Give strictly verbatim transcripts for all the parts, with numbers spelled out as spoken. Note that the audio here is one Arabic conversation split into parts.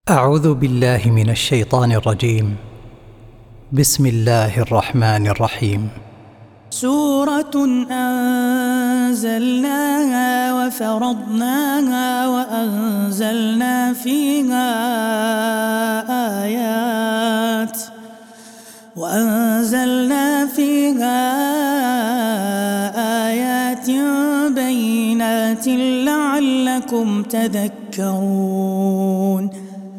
أعوذ بالله من الشيطان الرجيم. بسم الله الرحمن الرحيم. سورة أنزلناها وفرضناها وأنزلنا فيها آيات وأنزلنا فيها آيات بينات لعلكم تذكرون.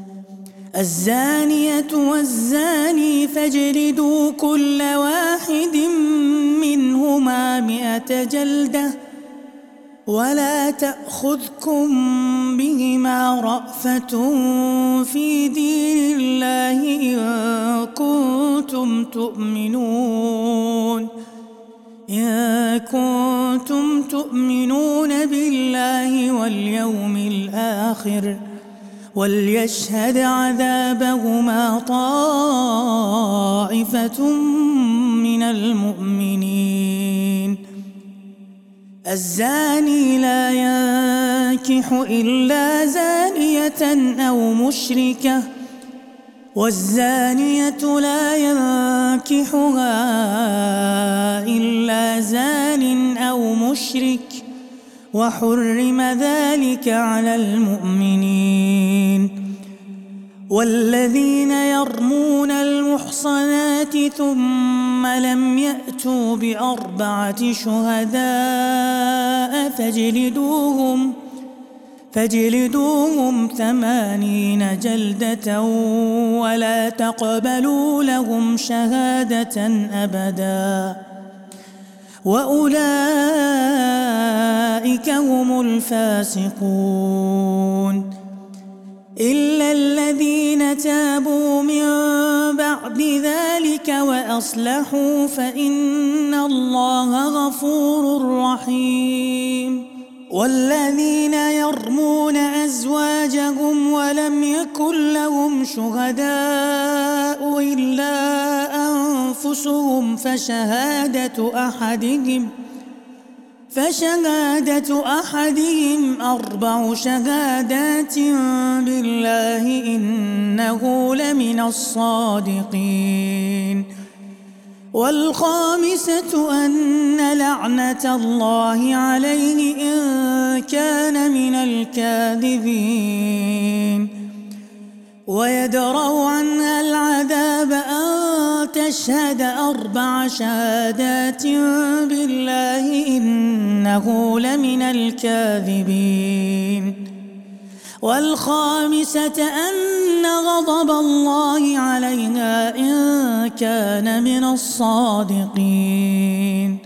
الزانية والزاني فاجلدوا كل واحد منهما مئة جلدة ولا تأخذكم بهما رأفة في دين الله إن كنتم تؤمنون إن كنتم تؤمنون بالله واليوم الآخر وليشهد عذابهما طائفة من المؤمنين. الزاني لا ينكح إلا زانية أو مشركة والزانية لا ينكحها إلا زان أو مشرك وحرم ذلك على المؤمنين. والذين يرمون المحصنات ثم لم يأتوا بأربعة شهداء فاجلدوهم فاجلدوهم ثمانين جلدة ولا تقبلوا لهم شهادة أبدا وأولئك هم الفاسقون. إلا الذين تابوا من بعد ذلك وأصلحوا فإن الله غفور رحيم. والذين يرمون أزواجهم ولم يكن لهم شهداء إلا أنفسهم فشهادة أحدهم فشهادة أحدهم أربع شهادات بالله إنه لمن الصادقين. والخامسة أن لعنة الله عليه إن كان من الكاذبين. ويدرأ عنها العذاب أن تشهد أربع شهادات بالله إنه لمن الكاذبين. والخامسة أن غضب الله عليها إن كان من الصادقين.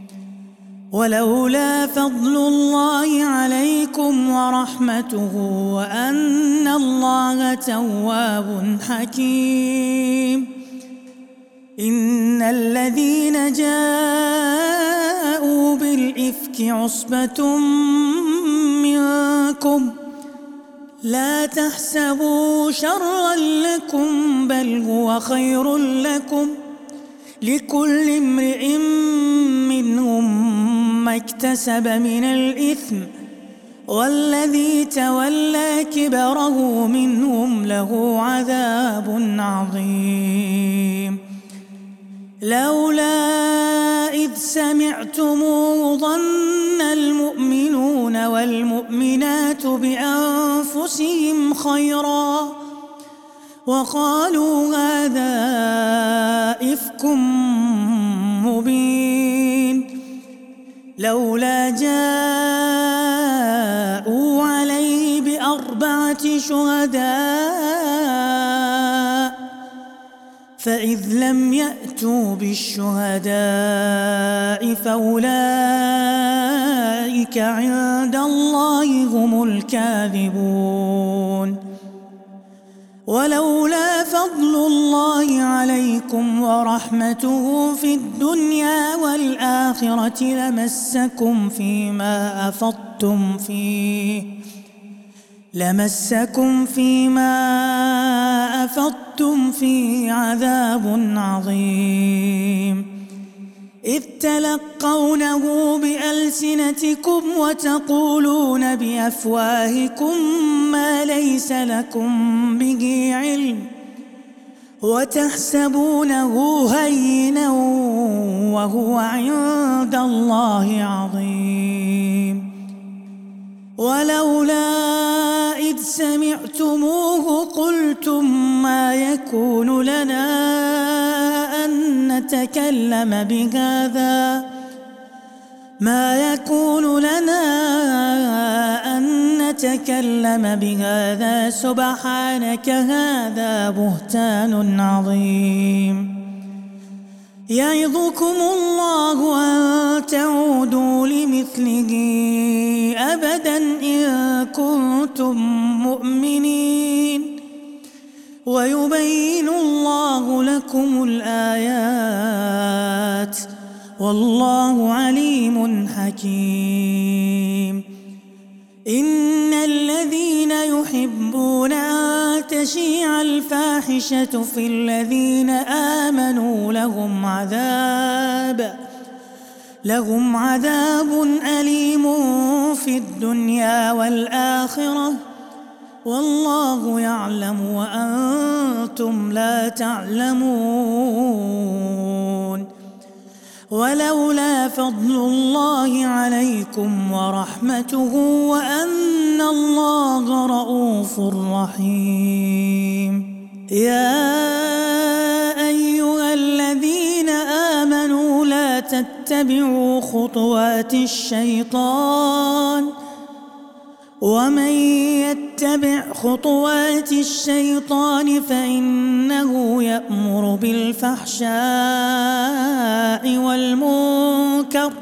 ولولا فضل الله عليكم ورحمته وأن الله تواب حكيم. إن الذين جاءوا بالإفك عصبة منكم لا تحسبوا شرا لكم بل هو خير لكم لكل امرئ منهم ما اكتسب من الإثم والذي تولى كبره منهم له عذاب عظيم. لولا إذ سمعتموه ظن المؤمنون والمؤمنات بأنفسهم خيرا وقالوا هذا إفك مبين. لولا جاءوا عليه بأربعة شهداء فإذ لم يأتوا بالشهداء فأولئك عند الله هم الكاذبون. ولولا فضل الله عليكم ورحمته في الدنيا والآخرة لمسكم فيما أفضتم فيه لمسكم فيما أفضتم فيه عذاب عظيم. إذ تلقونه بألسنتكم وتقولون بأفواهكم ما ليس لكم به علم وتحسبونه هينا وهو عند الله عظيم. ولولا إذ سمعتموه قلتم ما يكون لنا أن نتكلم بهذا ما يكون لنا أن نتكلم بهذا سبحانك هذا بهتان عظيم. يعظكم الله أن تعودوا لمثله أبدا إن كنتم مؤمنين ويبين الله لكم الآيات والله عليم حكيم. إن الذين يحبون أن تشيع الفاحشة في الذين آمنوا لهم عذاب لهم عذاب أليم في الدنيا والآخرة والله يعلم وأنتم لا تعلمون. ولولا فضل الله عليكم ورحمته وأن الله رءوف رحيم. يا أيها الذين آمنوا لا تتبعوا خطوات الشيطان ومن يتبع خطوات الشيطان فإنه يأمر بالفحشاء والمنكر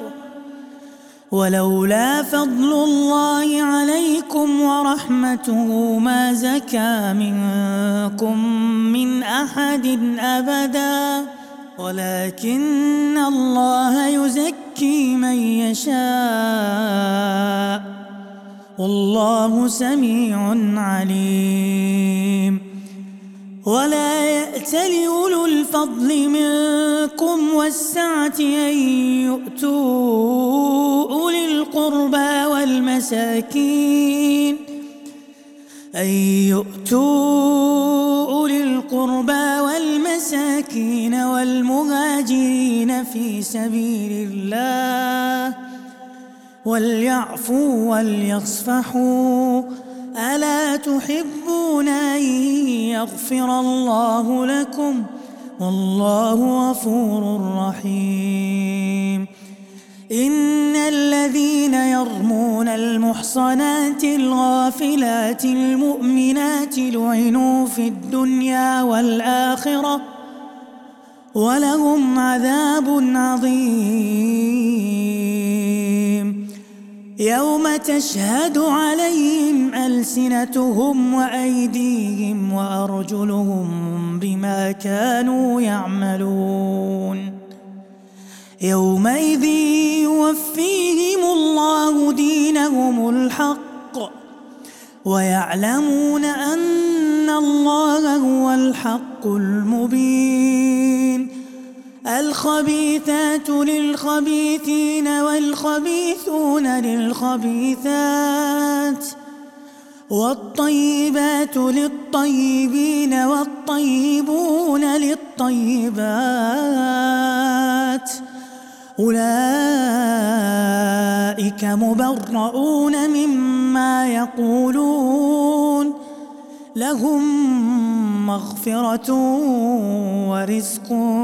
ولولا فضل الله عليكم ورحمته ما زكى منكم من أحد أبدا ولكن الله يزكي من يشاء والله سميع عليم. ولا يأتل أولو الفضل منكم والسعة أن يؤتوا أولي القربى والمساكين أن يؤتوا أولي القربى والمساكين والمهاجرين في سبيل الله وليعفوا وليصفحوا ألا تحبون أن يغفر الله لكم والله غفور رحيم. إن الذين يرمون المحصنات الغافلات المؤمنات لعنوا في الدنيا والآخرة ولهم عذاب عظيم. يوم تشهد عليهم ألسنتهم وأيديهم وأرجلهم بما كانوا يعملون يومئذ يوفيهم الله دينهم الحق ويعلمون أن الله هو الحق المبين. الخبيثات للخبيثين والخبيثون للخبيثات والطيبات للطيبين والطيبون للطيبات أولئك مبرؤون مما يقولون لهم مغفرة ورزق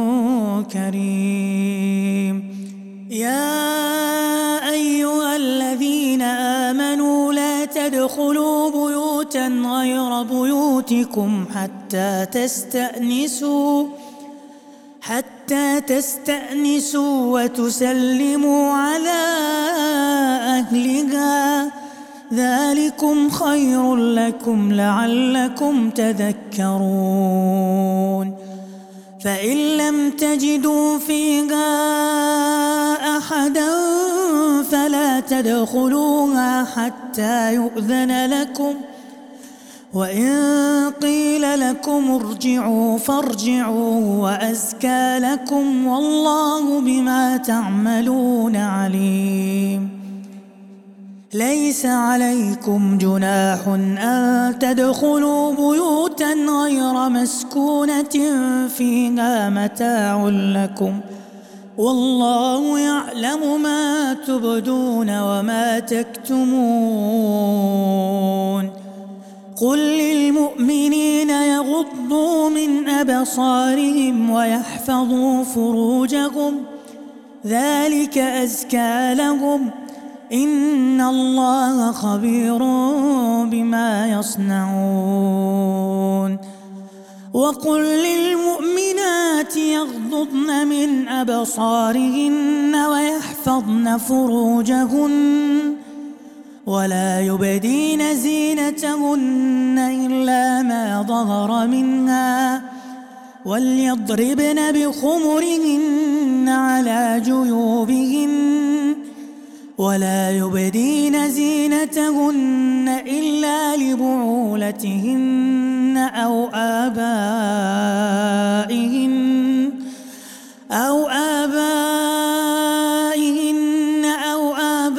كريم. يا أيها الذين آمنوا لا تدخلوا بيوتا غير بيوتكم حتى تستأنسوا حتى تستأنسوا وتسلموا على أهلها ذلكم خير لكم لعلكم تذكرون. فإن لم تجدوا فيها أحدا فلا تدخلوها حتى يؤذن لكم وإن قيل لكم ارجعوا فارجعوا وأزكى لكم والله بما تعملون عليم. ليس عليكم جناح أن تدخلوا بيوتا غير مسكونة فيها متاع لكم والله يعلم ما تبدون وما تكتمون. قل للمؤمنين يغضوا من أبصارهم ويحفظوا فروجهم ذلك أزكى لهم إن الله خبير بما يصنعون. وقل للمؤمنات يغضضن من أبصارهن ويحفظن فروجهن ولا يبدين زينتهن إلا ما ظهر منها وليضربن بخمرهن على جيوبهن ولا يبدين زينتهن إلا لبعولتهن أو آبائهن أو آبائهن أو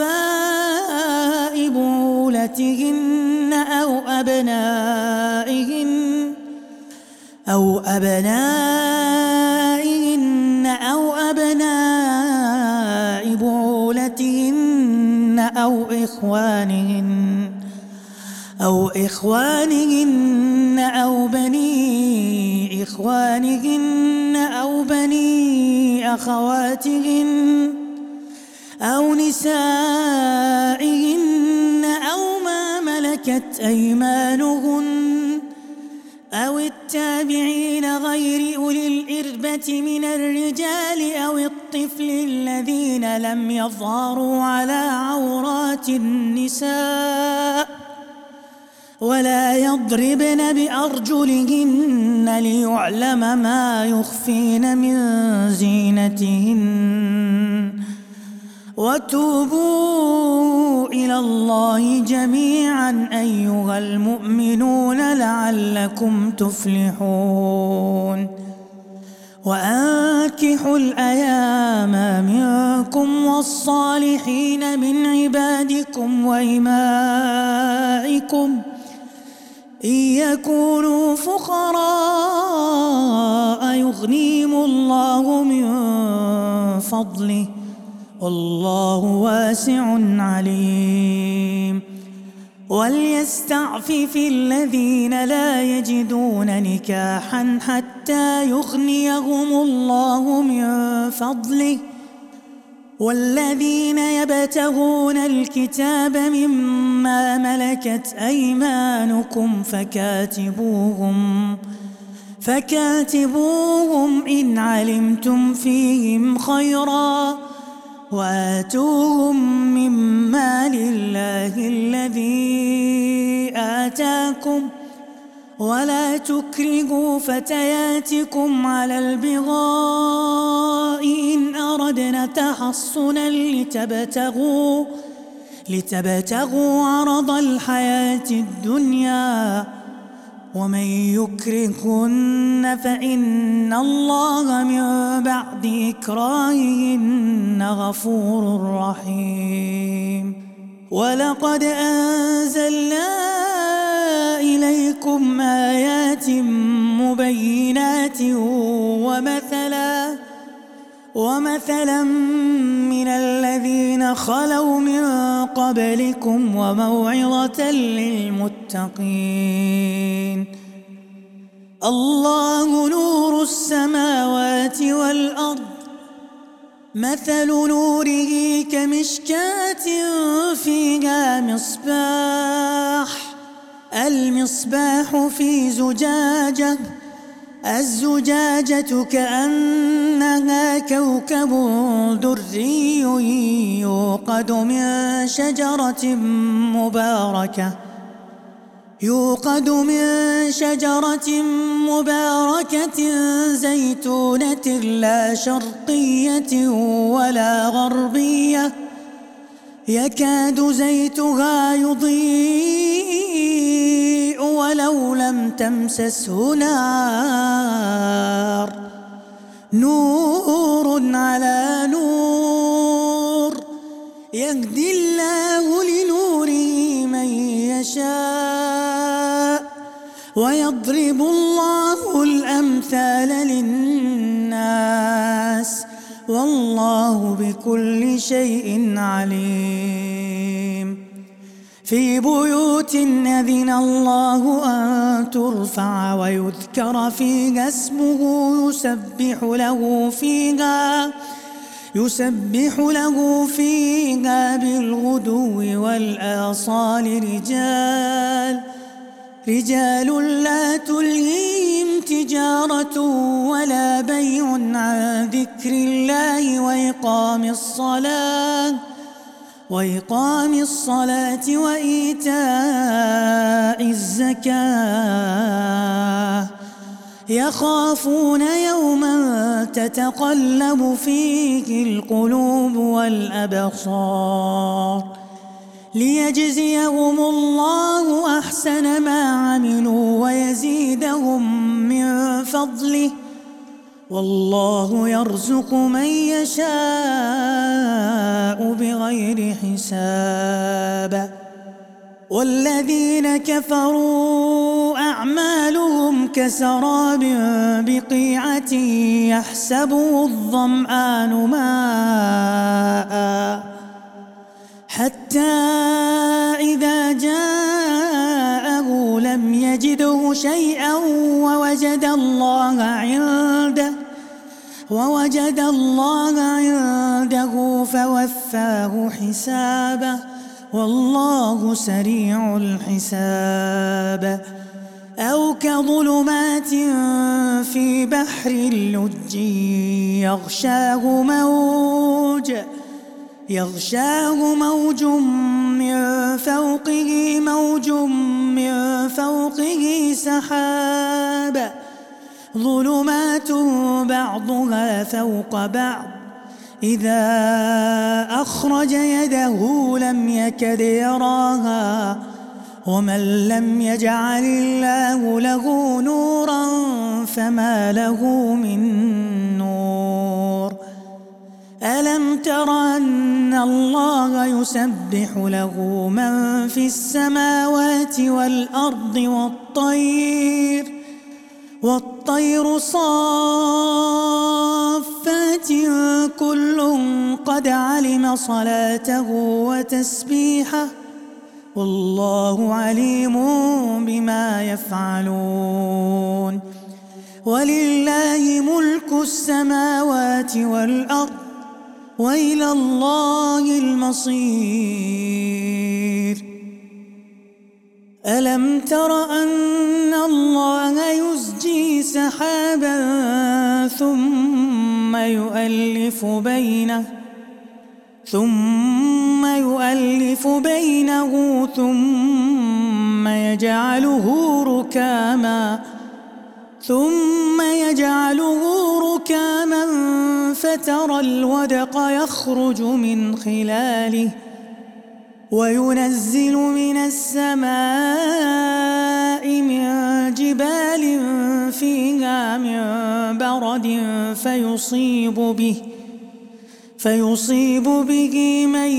آباء بعولتهن أو أبنائهن أو أبنائهن أو أبناء بعولتهن أو إخوانهن أو إخوانهن أو بني إخوانهن أو بني أخواتهن أو نسائهن أو ما ملكت أيمانهن أو التابعين غير أولي الإربة من الرجال أو الطفل الذين لم يظهروا على عورات النساء ولا يضربن بأرجلهن ليعلم ما يخفين من زينتهن. وتوبوا إلى الله جميعا أيها المؤمنون لعلكم تفلحون. وأنكحوا الأيام منكم والصالحين من عبادكم وإمائكم إن يكونوا فقراء يغنيهم الله من فضله والله واسع عليم. وليستعفف الذين لا يجدون نكاحا حتى يغنيهم الله من فضله والذين يبتغون الكتاب مما ملكت أيمانكم فكاتبوهم فكاتبوهم إن علمتم فيهم خيرا وآتوهم من مال الله الذي آتاكم ولا تكرهوا فتياتكم على البغاء إن أردنا تحصنا لتبتغوا لتبتغوا عرض الحياة الدنيا ومن يكرهن فإن الله من بعد إكراههن غفور رحيم. ولقد أنزلنا إليكم آيات مبينات ومثلا ومثلا من الذين خلوا من قبلكم وموعظة للمتقين. الله نور السماوات والأرض مثل نوره كمشكاة فيها مصباح المصباح في زجاجة الزجاجة كأنها كوكب دري يوقد من شجرة مباركة يوقد من شجرة مباركة زيتونة لا شرقية ولا غربية يكاد زيتها يضيء ولو لم تمسسه نار نور على نور يهدي الله لنوره من يشاء ويضرب الله الأمثال للناس والله بكل شيء عليم. في بيوت أذن الله أن ترفع ويذكر فيها اسمه يسبح له فيها يسبح له فيها بالغدو والآصال رجال رجال لا تلهيهم تجارة ولا بيع عن ذكر الله وإقام الصلاة وإقام الصلاة وإيتاء الزكاة يخافون يوما تتقلب فيه القلوب والأبصار ليجزيهم الله أحسن ما عملوا ويزيدهم من فضله والله يرزق من يشاء بغير حساب. والذين كفروا أعمالهم كسراب بقيعة يحسبه الظمآن ماء حتى إذا جاءه لم يجده شيئا ووجد الله عنده ووجد الله عنده فوفاه حسابه والله سريع الحساب. أو كظلمات في بحر اللج يغشاه موج يغشاه موج من فوقه موج من فوقه سحاب ظلمات بعضها فوق بعض إذا أخرج يده لم يكد يراها ومن لم يجعل الله له نورا فما له من نور. ألم تر أن الله يسبح له من في السماوات والأرض والطير والطير صافات كل قد علم صلاته وتسبيحه والله عليم بما يفعلون. ولله ملك السماوات والأرض وإلى الله المصير. ألم تر أن الله يزجي سحابا ثم يؤلف بينه ثم يؤلف بينه ثم يجعله ركاما ثم يجعله ركاما فترى الودق يخرج من خلاله وينزل من السماء من جبال فيها من برد فيصيب به فيصيب به من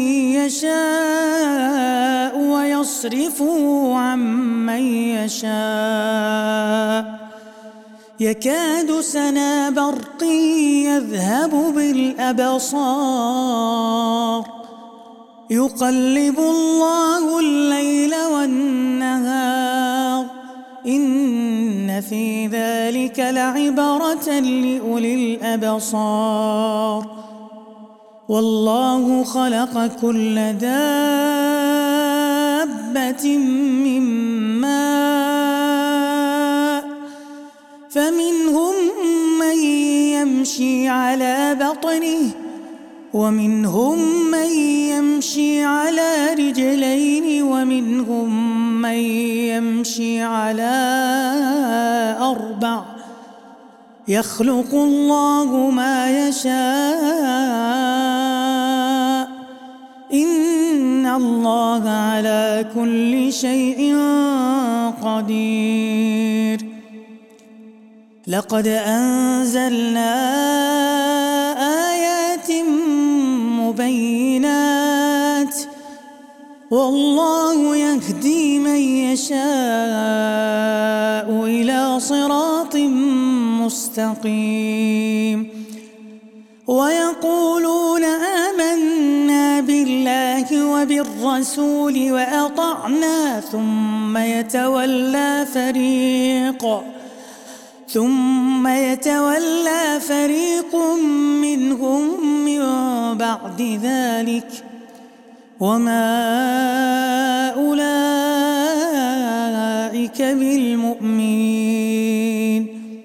يشاء ويصرفه عن من يشاء يكاد سنا برقه يذهب بالأبصار يقلب الله الليل والنهار إن في ذلك لعبرة لأولي الأبصار. والله خلق كل دابة من ماء فمنهم من يمشي على بطنه ومنهم من يمشي على رجلين ومنهم من يمشي على أربع يخلق الله ما يشاء إن الله على كل شيء قدير لقد أنزلنا آيات مبينات والله يهدي من يشاء إلى صراط مستقيم ويقولون آمنا بالله وبالرسول وأطعنا ثم يتولى فريق ثم يتولى فريق منهم من بعد ذلك وما أولئك بالمؤمنين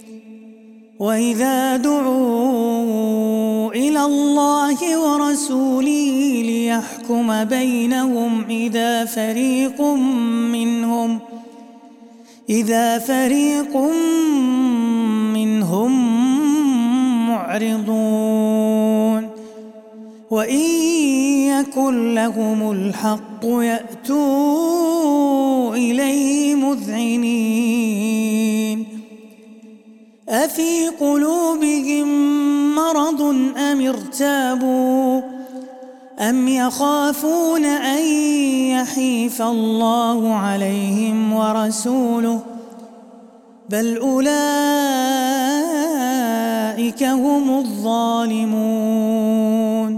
وإذا دعوا إلى الله ورسوله ليحكم بينهم إذا فريق منهم إذا فريق منهم معرضون وإن يكن لهم الحق يأتوا إليه مذعنين أفي قلوبهم مرض أم ارتابوا أم يخافون أن يحيف الله عليهم ورسوله بل أولئك هم الظالمون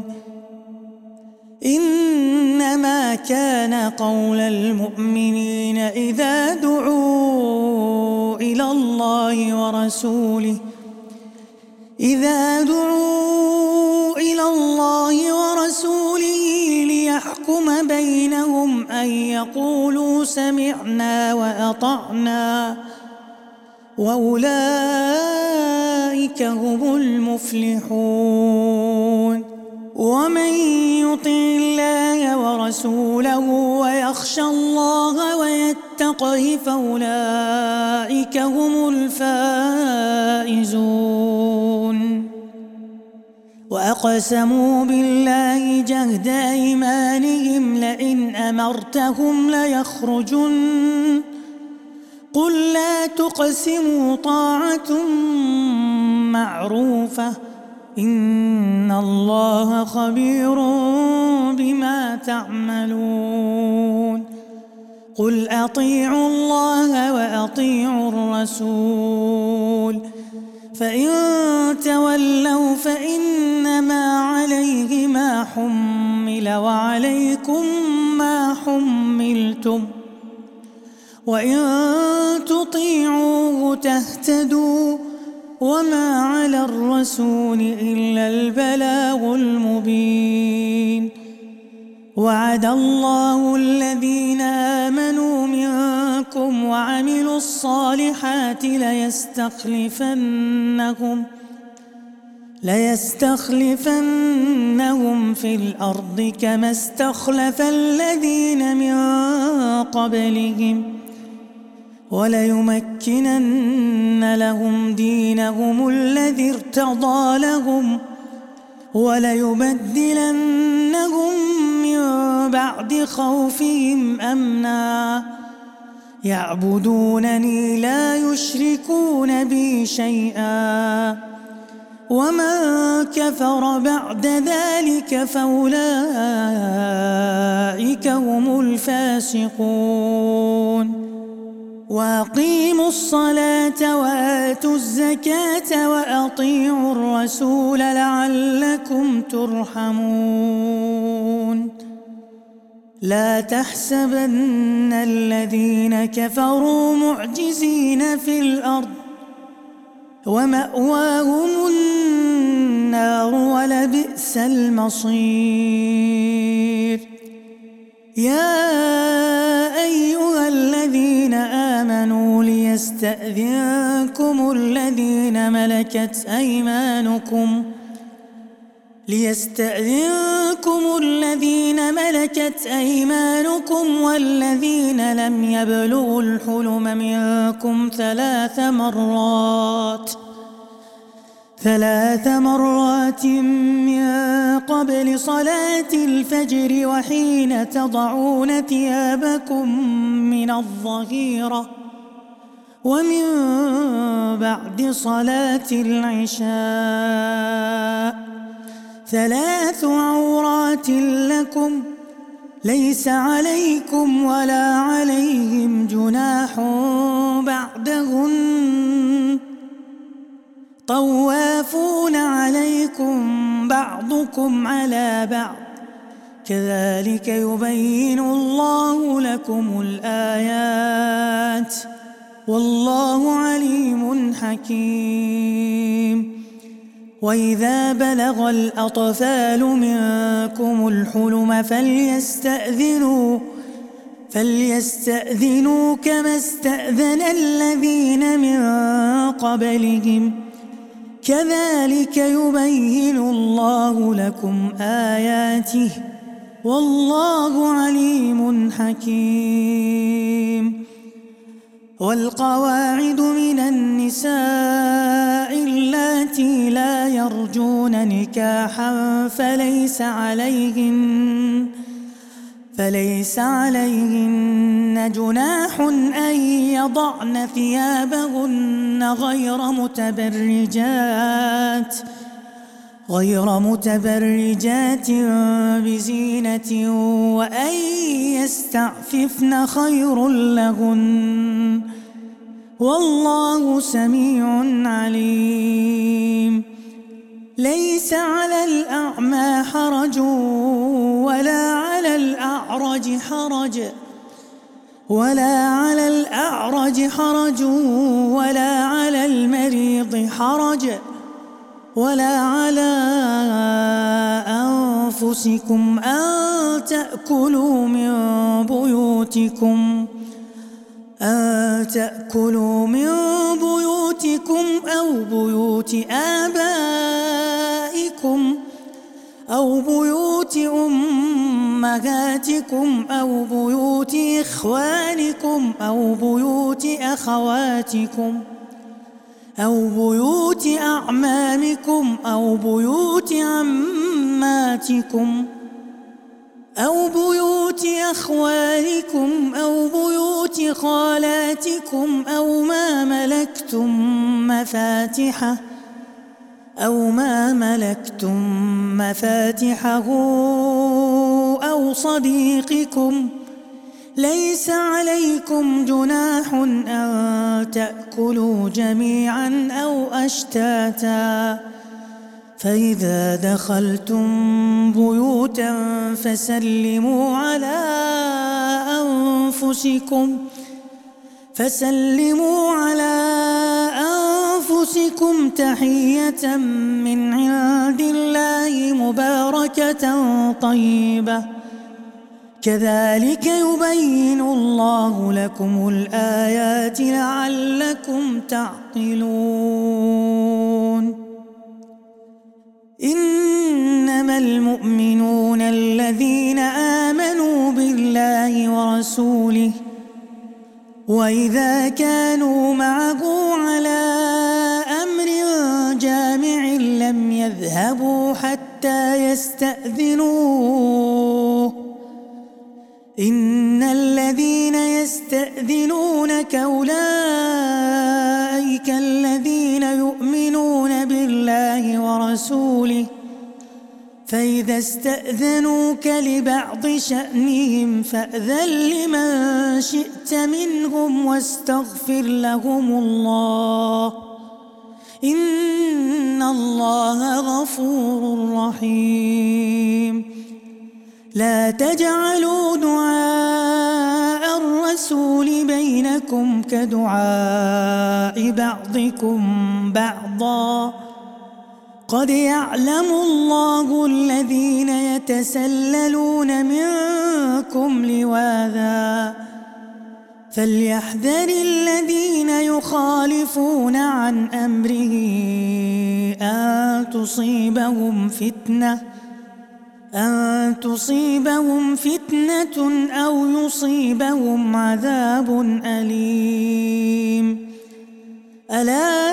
إنما كان قول المؤمنين إذا دعوا إلى الله ورسوله إذا دعوا إلى الله ورسوله ليحكم بينهم أن يقولوا سمعنا وأطعنا وأولئك هم المفلحون ومن يطع الله ورسوله ويخشى الله ويتقه فأولئك هم الفائزون وأقسموا بالله جهد أيمانهم لئن أمرتهم ليخرجن قل لا تقسموا طاعة معروفة إن الله خبير بما تعملون قل أطيعوا الله وأطيعوا الرسول فإن تولوا فإنما عليه ما حمل وعليكم ما حملتم وإن تطيعوه تهتدوا وما على الرسول إلا البلاغ المبين وعد الله الذين آمنوا منكم وعملوا الصالحات ليستخلفنهم ليستخلفنهم في الأرض كما استخلف الذين من قبلهم وليمكنن لهم دينهم الذي ارتضى لهم وليبدلنهم من بعد خوفهم أمنا يعبدونني لا يشركون بي شيئا ومن كفر بعد ذلك فأولئك هم الفاسقون وأقيموا الصلاة وآتوا الزكاة وأطيعوا الرسول لعلكم ترحمون لا تحسبن الذين كفروا معجزين في الأرض ومأواهم النار ولبئس المصير يا أيها الذين آمنوا ليستأذنكم الذين ملكت أيمانكم ليستأذنكم الذين ملكت أيمانكم والذين لم يبلغوا الحلم منكم ثلاث مرات ثلاث مرات من قبل صلاة الفجر وحين تضعون ثيابكم من الظهيرة ومن بعد صلاة العشاء ثلاث عورات لكم ليس عليكم ولا عليهم جناح بعدهن طوافون عليكم بعضكم على بعض كذلك يبين الله لكم الآيات والله عليم حكيم. وإذا بلغ الأطفال منكم الحلم فليستأذنوا فليستأذنوا كما استأذن الذين من قبلهم كذلك يبين الله لكم آياته والله عليم حكيم. والقواعد من النساء اللاتي لا يرجون نكاحا فليس عليهن فليس عليهن جناح أن يضعن ثيابهن غير متبرجات غير متبرجات بزينة وأن يستعففن خير لهن والله سميع عليم. ليس على الأعمى حرج ولا على الأعرج حرج ولا على الأعرج حرج ولا على المريض حرج ولا على أنفسكم أن تأكلوا من بيوتكم أن تأكلوا من بيوتكم أو بيوت آبائكم أو بيوت أمهاتكم أو بيوت إخوانكم أو بيوت أخواتكم أو بيوت أعمامكم أو بيوت عماتكم أو بيوت أخوالكم أو بيوت خالاتكم أو ما ملكتم مفاتحه أو ما ملكتم مفاتحه أو صديقكم ليس عليكم جناح أن تأكلوا جميعا أو أشتاتا فإذا دخلتم بيوتا فسلموا على أنفسكم فسلموا على أنفسكم تحية من عند الله مباركة طيبة كذلك يبين الله لكم الآيات لعلكم تعقلون. إنما المؤمنون الذين آمنوا بالله ورسوله وإذا كانوا معه على أمر جامع لم يذهبوا حتى يستأذنوه إن الذين يستأذنونك أولئك الذين يؤمنون بالله ورسوله فإذا استأذنوك لبعض شأنهم فأذن لمن شئت منهم واستغفر لهم الله إن الله غفور رحيم. لا تجعلوا دعاء الرسول بينكم كدعاء بعضكم بعضا قد يعلم الله الذين يتسللون منكم لواذا فليحذر الذين يخالفون عن أمره أن تصيبهم فتنة أن تصيبهم فتنة أو يصيبهم عذاب أليم. ألا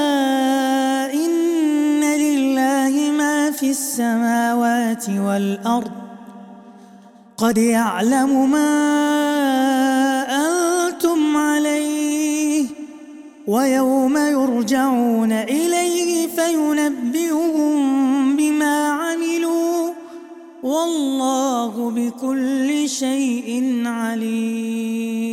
إن لله ما في السماوات والأرض قد يعلم ما أنتم عليه ويوم يرجعون إليه فينبئهم بما عملوا والله بكل شيء عليم.